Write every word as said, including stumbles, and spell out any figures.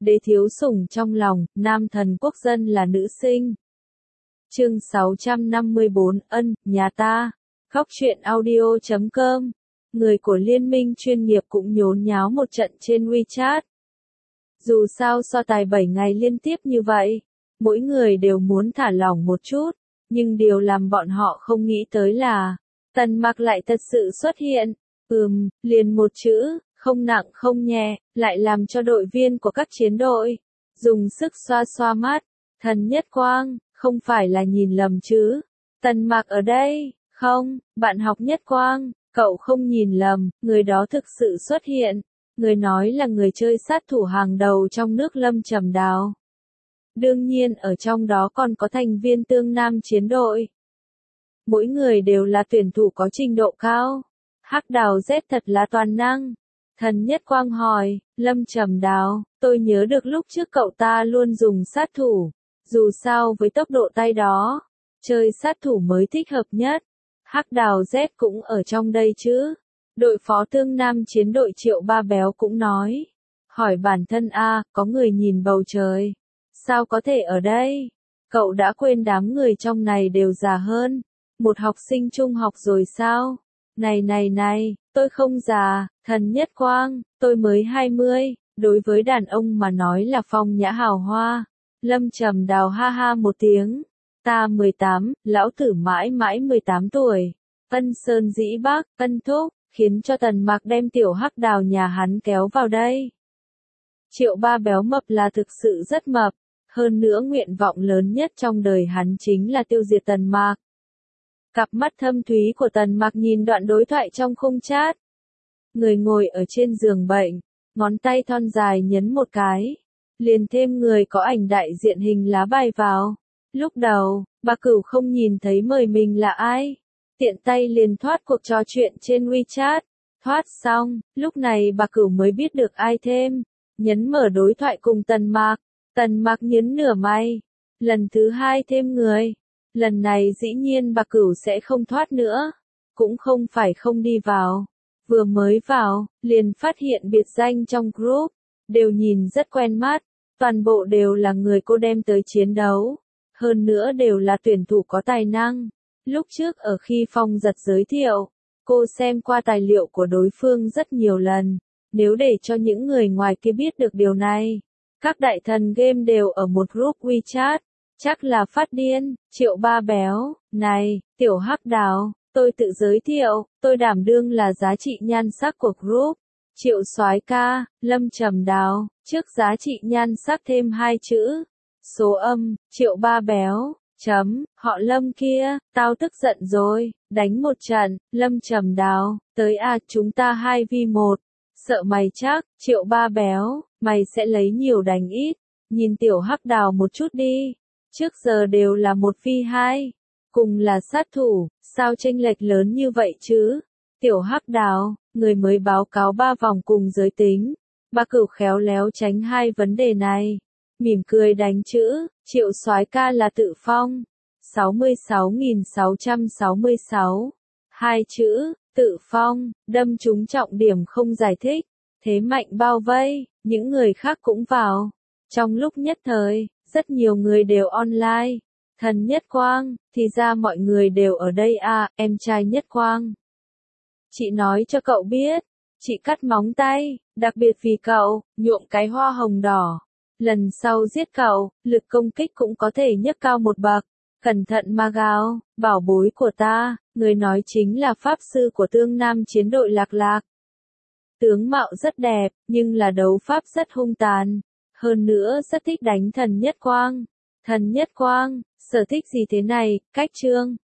đế thiếu sủng trong lòng, nam thần quốc dân là nữ sinh. Chương sáu trăm năm mươi bốn, ân, nhà ta. Khóc chuyện audio chấm com. Người của liên minh chuyên nghiệp cũng nhốn nháo một trận trên WeChat. Dù sao so tài bảy ngày liên tiếp như vậy, mỗi người đều muốn thả lỏng một chút, nhưng điều làm bọn họ không nghĩ tới là, Tần Mặc lại thật sự xuất hiện. Ừm, liền một chữ, không nặng không nhẹ, lại làm cho đội viên của các chiến đội dùng sức xoa xoa mắt. Thần Nhất Quang, không phải là nhìn lầm chứ? Tần Mặc ở đây, không, bạn học Nhất Quang, cậu không nhìn lầm, người đó thực sự xuất hiện. Người nói là người chơi sát thủ hàng đầu trong nước Lâm Trầm Đào. Đương nhiên ở trong đó còn có thành viên Tương Nam chiến đội. Mỗi người đều là tuyển thủ có trình độ cao. Hắc Đào Z thật là toàn năng. Thần Nhất Quang hỏi, Lâm Trầm Đào, tôi nhớ được lúc trước cậu ta luôn dùng sát thủ. Dù sao với tốc độ tay đó, chơi sát thủ mới thích hợp nhất. Hắc Đào Z cũng ở trong đây chứ. Đội phó Tương Nam chiến đội Triệu Ba Béo cũng nói. Hỏi bản thân a, có người nhìn bầu trời. Sao có thể ở đây? Cậu đã quên đám người trong này đều già hơn. Một học sinh trung học rồi sao? Này này này, tôi không già, Thần Nhất Quang, tôi mới hai mươi. Đối với đàn ông mà nói là phong nhã hào hoa. Lâm Trầm Đào ha ha một tiếng. Ta mười tám, lão tử mãi mãi mười tám tuổi. Ân Sơn dĩ bác, ân thúc, khiến cho Tần Mặc đem tiểu Hắc Đào nhà hắn kéo vào đây. Triệu Ba Béo mập là thực sự rất mập. Hơn nữa nguyện vọng lớn nhất trong đời hắn chính là tiêu diệt Tần Mặc. Cặp mắt thâm thúy của Tần Mặc nhìn đoạn đối thoại trong khung chat. Người ngồi ở trên giường bệnh, ngón tay thon dài nhấn một cái. Liền thêm người có ảnh đại diện hình lá bài vào. Lúc đầu, bà Cửu không nhìn thấy mời mình là ai. Tiện tay liền thoát cuộc trò chuyện trên WeChat. Thoát xong, lúc này bà Cửu mới biết được ai thêm. Nhấn mở đối thoại cùng Tần Mặc. Tần Mặc nhấn nửa may. Lần thứ hai thêm người. Lần này dĩ nhiên bà Cửu sẽ không thoát nữa. Cũng không phải không đi vào. Vừa mới vào, liền phát hiện biệt danh trong group. Đều nhìn rất quen mắt. Toàn bộ đều là người cô đem tới chiến đấu. Hơn nữa đều là tuyển thủ có tài năng. Lúc trước ở khi Phong Giật giới thiệu, cô xem qua tài liệu của đối phương rất nhiều lần. Nếu để cho những người ngoài kia biết được điều này, các đại thần game đều ở một group WeChat, chắc là phát điên. Triệu Ba Béo, này, tiểu Hắc Đào, tôi tự giới thiệu, tôi đảm đương là giá trị nhan sắc của group. Triệu Soái ca, Lâm Trầm Đào, trước giá trị nhan sắc thêm hai chữ. Số âm, Triệu Ba Béo, chấm, họ Lâm kia, tao tức giận rồi, đánh một trận, Lâm Trầm Đào, tới à chúng ta hai vi một. Sợ mày chắc, Triệu Ba Béo, mày sẽ lấy nhiều đánh ít. Nhìn tiểu Hắc Đào một chút đi. Trước giờ đều là một vi hai. Cùng là sát thủ, sao chênh lệch lớn như vậy chứ? Tiểu Hắc Đào, người mới báo cáo ba vòng cùng giới tính. Bà Cửu khéo léo tránh hai vấn đề này. Mỉm cười đánh chữ, Triệu Soái ca là tự phong. sáu mươi sáu nghìn sáu trăm sáu mươi sáu. Hai chữ, tự phong, đâm trúng trọng điểm không giải thích. Thế mạnh bao vây, những người khác cũng vào. Trong lúc nhất thời, rất nhiều người đều online. Thần Nhất Quang, thì ra mọi người đều ở đây à, em trai Nhất Quang. Chị nói cho cậu biết, chị cắt móng tay, đặc biệt vì cậu, nhuộm cái hoa hồng đỏ. Lần sau giết cậu, lực công kích cũng có thể nhấc cao một bậc. Cẩn thận mà gào, bảo bối của ta, người nói chính là pháp sư của Tương Nam chiến đội Lạc Lạc. Tướng mạo rất đẹp, nhưng là đấu pháp rất hung tàn. Hơn nữa rất thích đánh Thần Nhất Quang. Thần Nhất Quang, sở thích gì thế này, cách chương.